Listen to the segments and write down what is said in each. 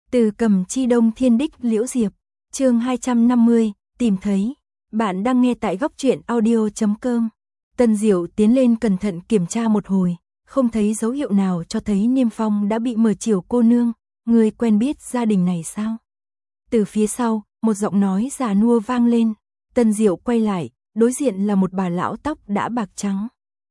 Từ Cầm Chi Đông Thiên Đích Liễu Diệp, chương 250, tìm thấy. Bạn đang nghe tại góc truyện audio.com. Tân Diệu tiến lên cẩn thận kiểm tra một hồi, không thấy dấu hiệu nào cho thấy Niêm Phong đã bị mở chiều. Cô nương, người quen biết gia đình này sao? Từ phía sau, một giọng nói già nua vang lên. Tân Diệu quay lại, đối diện là một bà lão tóc đã bạc trắng.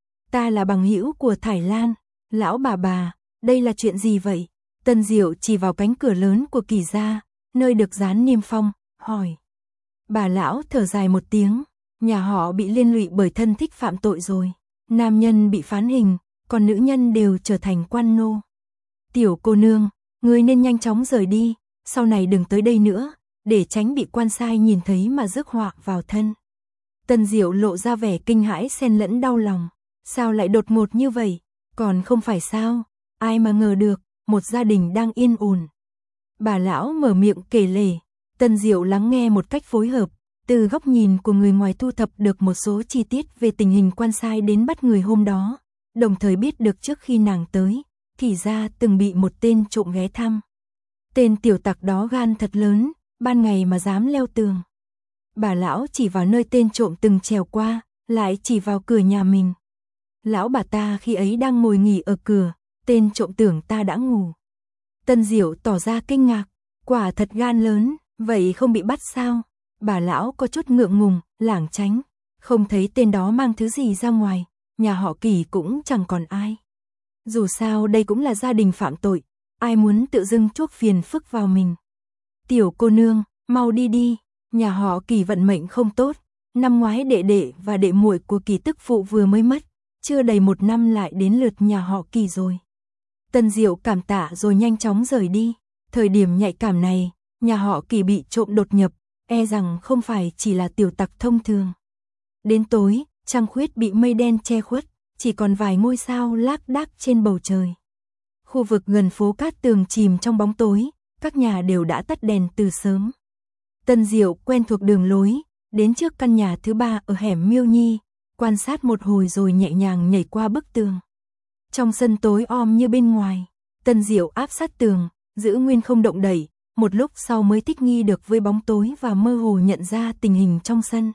Ta là bằng hữu của Thải Lan. Lão bà, đây là chuyện gì vậy? Tân Diệu chỉ vào cánh cửa lớn của Kỳ gia, nơi được dán Niêm Phong, hỏi. Bà lão thở dài một tiếng, nhà họ bị liên lụy bởi thân thích phạm tội rồi. Nam nhân bị phán hình, còn nữ nhân đều trở thành quan nô. Tiểu cô nương, ngươi nên nhanh chóng rời đi, sau này đừng tới đây nữa, để tránh bị quan sai nhìn thấy mà rước họa vào thân. Tân Diệu lộ ra vẻ kinh hãi xen lẫn đau lòng. Sao lại đột ngột như vậy? Còn không phải sao? Ai mà ngờ được, một gia đình đang yên ổn. Bà lão mở miệng kể lể. Tân Diệu lắng nghe một cách phối hợp, từ góc nhìn của người ngoài thu thập được một số chi tiết về tình hình quan sai đến bắt người hôm đó, đồng thời biết được trước khi nàng tới, Kỳ gia từng bị một tên trộm ghé thăm. Tên tiểu tặc đó gan thật lớn, ban ngày mà dám leo tường. Bà lão chỉ vào nơi tên trộm từng trèo qua, lại chỉ vào cửa nhà mình. Lão bà ta khi ấy đang ngồi nghỉ ở cửa, tên trộm tưởng ta đã ngủ. Tân Diệu tỏ ra kinh ngạc, quả thật gan lớn, vậy không bị bắt sao? Bà lão có chút ngượng ngùng, lảng tránh, không thấy tên đó mang thứ gì ra ngoài, nhà họ Kỳ cũng chẳng còn ai. Dù sao đây cũng là gia đình phạm tội, ai muốn tự dưng chuốc phiền phức vào mình. Tiểu cô nương, mau đi đi, nhà họ Kỳ vận mệnh không tốt, năm ngoái đệ đệ và đệ muội của Kỳ tức phụ vừa mới mất, chưa đầy một năm lại đến lượt nhà họ Kỳ rồi. Tân Diệu cảm tạ rồi nhanh chóng rời đi. Thời điểm nhạy cảm này, nhà họ Kỳ bị trộm đột nhập, e rằng không phải chỉ là tiểu tặc thông thường. Đến tối, trăng khuyết bị mây đen che khuất, chỉ còn vài ngôi sao lác đác trên bầu trời. Khu vực gần phố Cát Tường chìm trong bóng tối, các nhà đều đã tắt đèn từ sớm. Tân Diệu quen thuộc đường lối, đến trước căn nhà thứ 3 ở hẻm Miêu Nhi, quan sát một hồi rồi nhẹ nhàng nhảy qua bức tường. Trong sân tối om như bên ngoài, Tân Diệu áp sát tường, giữ nguyên không động đậy, một lúc sau mới thích nghi được với bóng tối và mơ hồ nhận ra tình hình trong sân.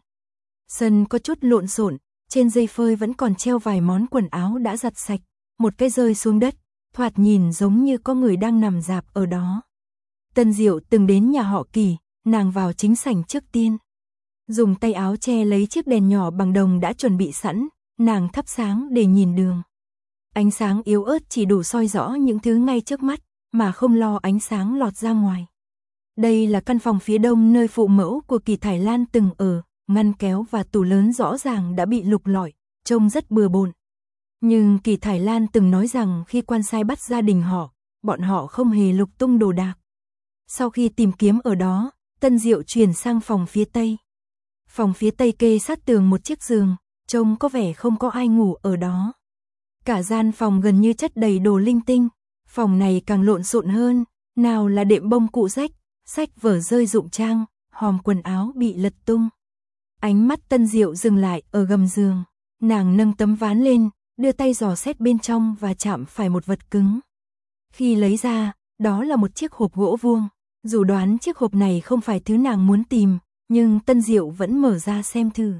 Sân có chút lộn xộn, trên dây phơi vẫn còn treo vài món quần áo đã giặt sạch, một cái rơi xuống đất, thoạt nhìn giống như có người đang nằm rạp ở đó. Tân Diệu từng đến nhà họ Kỳ, nàng vào chính sảnh trước tiên. Dùng tay áo che lấy chiếc đèn nhỏ bằng đồng đã chuẩn bị sẵn, nàng thắp sáng để nhìn đường. Ánh sáng yếu ớt chỉ đủ soi rõ những thứ ngay trước mắt, mà không lo ánh sáng lọt ra ngoài. Đây là căn phòng phía đông nơi phụ mẫu của Kỳ Thải Lan từng ở, ngăn kéo và tủ lớn rõ ràng đã bị lục lọi, trông rất bừa bộn. Nhưng Kỳ Thải Lan từng nói rằng khi quan sai bắt gia đình họ, bọn họ không hề lục tung đồ đạc. Sau khi tìm kiếm ở đó, Tân Diệu chuyển sang phòng phía tây. Phòng phía tây kê sát tường một chiếc giường, trông có vẻ không có ai ngủ ở đó. Cả gian phòng gần như chất đầy đồ linh tinh, phòng này càng lộn xộn hơn, nào là đệm bông cụ rách, sách vở rơi rụng trang, hòm quần áo bị lật tung. Ánh mắt Tân Diệu dừng lại ở gầm giường, nàng nâng tấm ván lên, đưa tay dò xét bên trong và chạm phải một vật cứng. Khi lấy ra, đó là một chiếc hộp gỗ vuông, dù đoán chiếc hộp này không phải thứ nàng muốn tìm, nhưng Tân Diệu vẫn mở ra xem thử.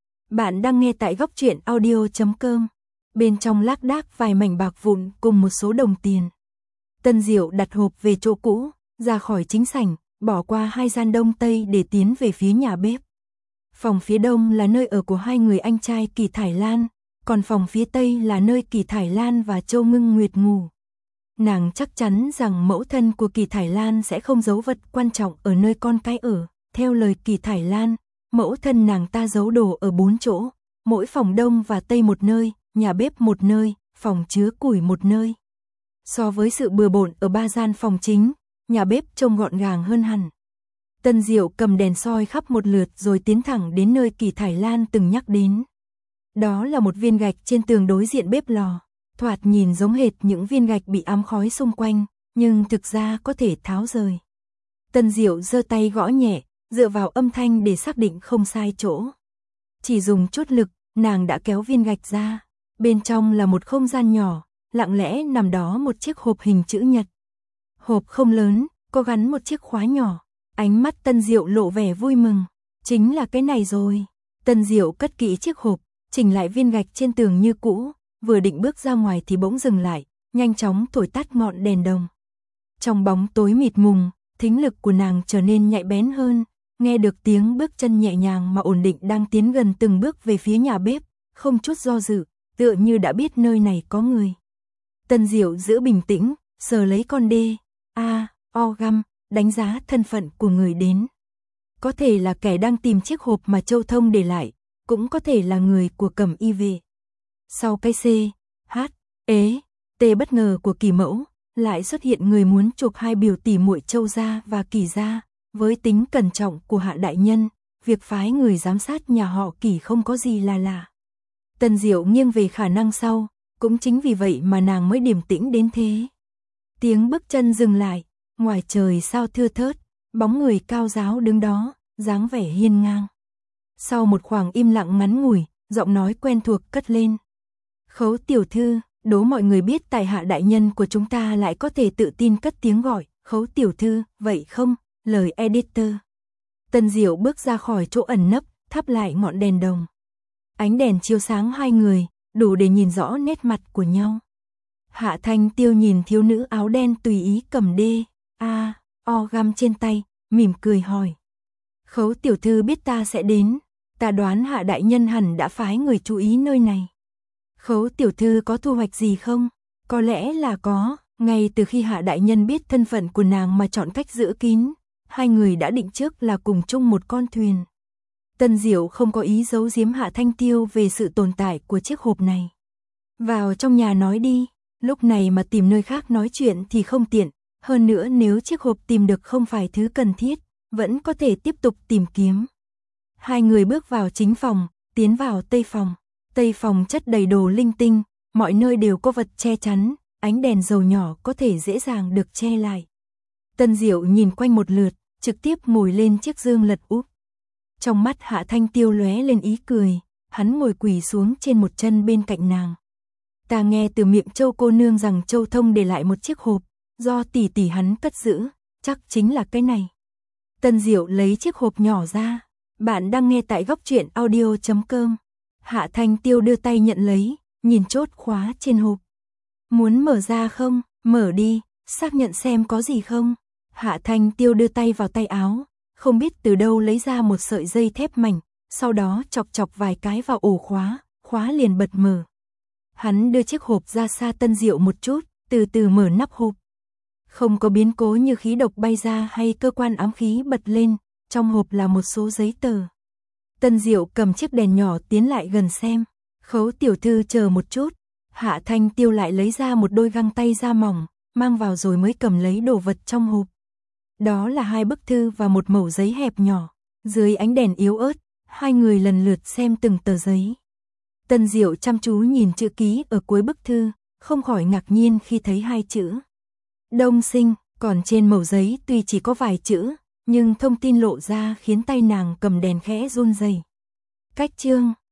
Bạn đang nghe tại góc truyện audio.com. Bên trong lác đác vài mảnh bạc vụn cùng một số đồng tiền. Tân Diệu đặt hộp về chỗ cũ, ra khỏi chính sảnh, bỏ qua hai gian đông tây để tiến về phía nhà bếp. Phòng phía đông là nơi ở của hai người anh trai Kỳ Thải Lan, còn phòng phía tây là nơi Kỳ Thải Lan và Châu Ngưng Nguyệt ngủ. Nàng chắc chắn rằng mẫu thân của Kỳ Thải Lan sẽ không giấu vật quan trọng ở nơi con cái ở. Theo lời Kỳ Thải Lan, mẫu thân nàng ta giấu đồ ở 4 chỗ, mỗi phòng đông và tây một nơi, nhà bếp một nơi, phòng chứa củi một nơi. So với sự bừa bộn ở 3 gian phòng chính, nhà bếp trông gọn gàng hơn hẳn. Tân Diệu cầm đèn soi khắp một lượt rồi tiến thẳng đến nơi Kỳ Thải Lan từng nhắc đến. Đó là một viên gạch trên tường đối diện bếp lò, thoạt nhìn giống hệt những viên gạch bị ám khói xung quanh, nhưng thực ra có thể tháo rời. Tân Diệu giơ tay gõ nhẹ, dựa vào âm thanh để xác định không sai chỗ. Chỉ dùng chút lực, nàng đã kéo viên gạch ra. Bên trong là một không gian nhỏ, lặng lẽ nằm đó một chiếc hộp hình chữ nhật. Hộp không lớn, có gắn một chiếc khóa nhỏ. Ánh mắt Tân Diệu lộ vẻ vui mừng. Chính là cái này rồi. Tân Diệu cất kỹ chiếc hộp, chỉnh lại viên gạch trên tường như cũ, vừa định bước ra ngoài thì bỗng dừng lại, nhanh chóng thổi tắt ngọn đèn đồng. Trong bóng tối mịt mùng, thính lực của nàng trở nên nhạy bén hơn, nghe được tiếng bước chân nhẹ nhàng mà ổn định đang tiến gần từng bước về phía nhà bếp, không chút do dự, tựa như đã biết nơi này có người. Tân Diệu giữ bình tĩnh, sờ lấy con đê, găm, đánh giá thân phận của người đến. Có thể là kẻ đang tìm chiếc hộp mà Châu Thông để lại, cũng có thể là người của Cẩm Y về. Sau cái T bất ngờ của Kỳ Mẫu, lại xuất hiện người muốn chuộc hai biểu tỷ muội Châu gia và Kỳ gia. Với tính cẩn trọng của Hạ đại nhân, việc phái người giám sát nhà họ Kỳ không có gì là lạ. Tân Diệu nghiêng về khả năng sau, cũng chính vì vậy mà nàng mới điềm tĩnh đến thế. Tiếng bước chân dừng lại, ngoài trời sao thưa thớt, bóng người cao ráo đứng đó, dáng vẻ hiên ngang. Sau một khoảng im lặng ngắn ngủi, giọng nói quen thuộc cất lên. Khấu tiểu thư, đố mọi người biết tại Hạ đại nhân của chúng ta lại có thể tự tin cất tiếng gọi, Khấu tiểu thư, vậy không? Lời editor. Tân Diệu bước ra khỏi chỗ ẩn nấp, thắp lại ngọn đèn đồng. Ánh đèn chiếu sáng hai người, đủ để nhìn rõ nét mặt của nhau. Hạ Thanh Tiêu nhìn thiếu nữ áo đen tùy ý cầm găm trên tay, mỉm cười hỏi. Khấu tiểu thư biết ta sẽ đến, ta đoán Hạ đại nhân hẳn đã phái người chú ý nơi này. Khấu tiểu thư có thu hoạch gì không? Có lẽ là có, ngay từ khi Hạ đại nhân biết thân phận của nàng mà chọn cách giữ kín, hai người đã định trước là cùng chung một con thuyền. Tân Diệu không có ý giấu giếm Hạ Thanh Tiêu về sự tồn tại của chiếc hộp này. Vào trong nhà nói đi, lúc này mà tìm nơi khác nói chuyện thì không tiện, hơn nữa nếu chiếc hộp tìm được không phải thứ cần thiết, vẫn có thể tiếp tục tìm kiếm. Hai người bước vào chính phòng, tiến vào tây phòng. Tây phòng chất đầy đồ linh tinh, mọi nơi đều có vật che chắn, ánh đèn dầu nhỏ có thể dễ dàng được che lại. Tân Diệu nhìn quanh một lượt, trực tiếp ngồi lên chiếc giường lật úp. Trong mắt Hạ Thanh Tiêu lóe lên ý cười, hắn ngồi quỳ xuống trên một chân bên cạnh nàng. Ta nghe từ miệng Châu cô nương rằng Châu Thông để lại một chiếc hộp, do tỷ tỷ hắn cất giữ, chắc chính là cái này. Tân Diệu lấy chiếc hộp nhỏ ra. Bạn đang nghe tại góc truyện audio.com. Hạ Thanh Tiêu đưa tay nhận lấy, nhìn chốt khóa trên hộp. Muốn mở ra không? Mở đi, xác nhận xem có gì không. Hạ Thanh Tiêu đưa tay vào tay áo, không biết từ đâu lấy ra một sợi dây thép mảnh, sau đó chọc chọc vài cái vào ổ khóa, khóa liền bật mở. Hắn đưa chiếc hộp ra xa Tân Diệu một chút, từ từ mở nắp hộp. Không có biến cố như khí độc bay ra hay cơ quan ám khí bật lên, trong hộp là một số giấy tờ. Tân Diệu cầm chiếc đèn nhỏ tiến lại gần xem. Khấu tiểu thư chờ một chút. Hạ Thanh Tiêu lại lấy ra một đôi găng tay da mỏng, mang vào rồi mới cầm lấy đồ vật trong hộp. Đó là hai bức thư và một mẩu giấy hẹp nhỏ. Dưới ánh đèn yếu ớt, hai người lần lượt xem từng tờ giấy. Tân Diệu chăm chú nhìn chữ ký ở cuối bức thư, không khỏi ngạc nhiên khi thấy hai chữ Đông Sinh, còn trên mẩu giấy tuy chỉ có vài chữ, nhưng thông tin lộ ra khiến tay nàng cầm đèn khẽ run rẩy. Cách chương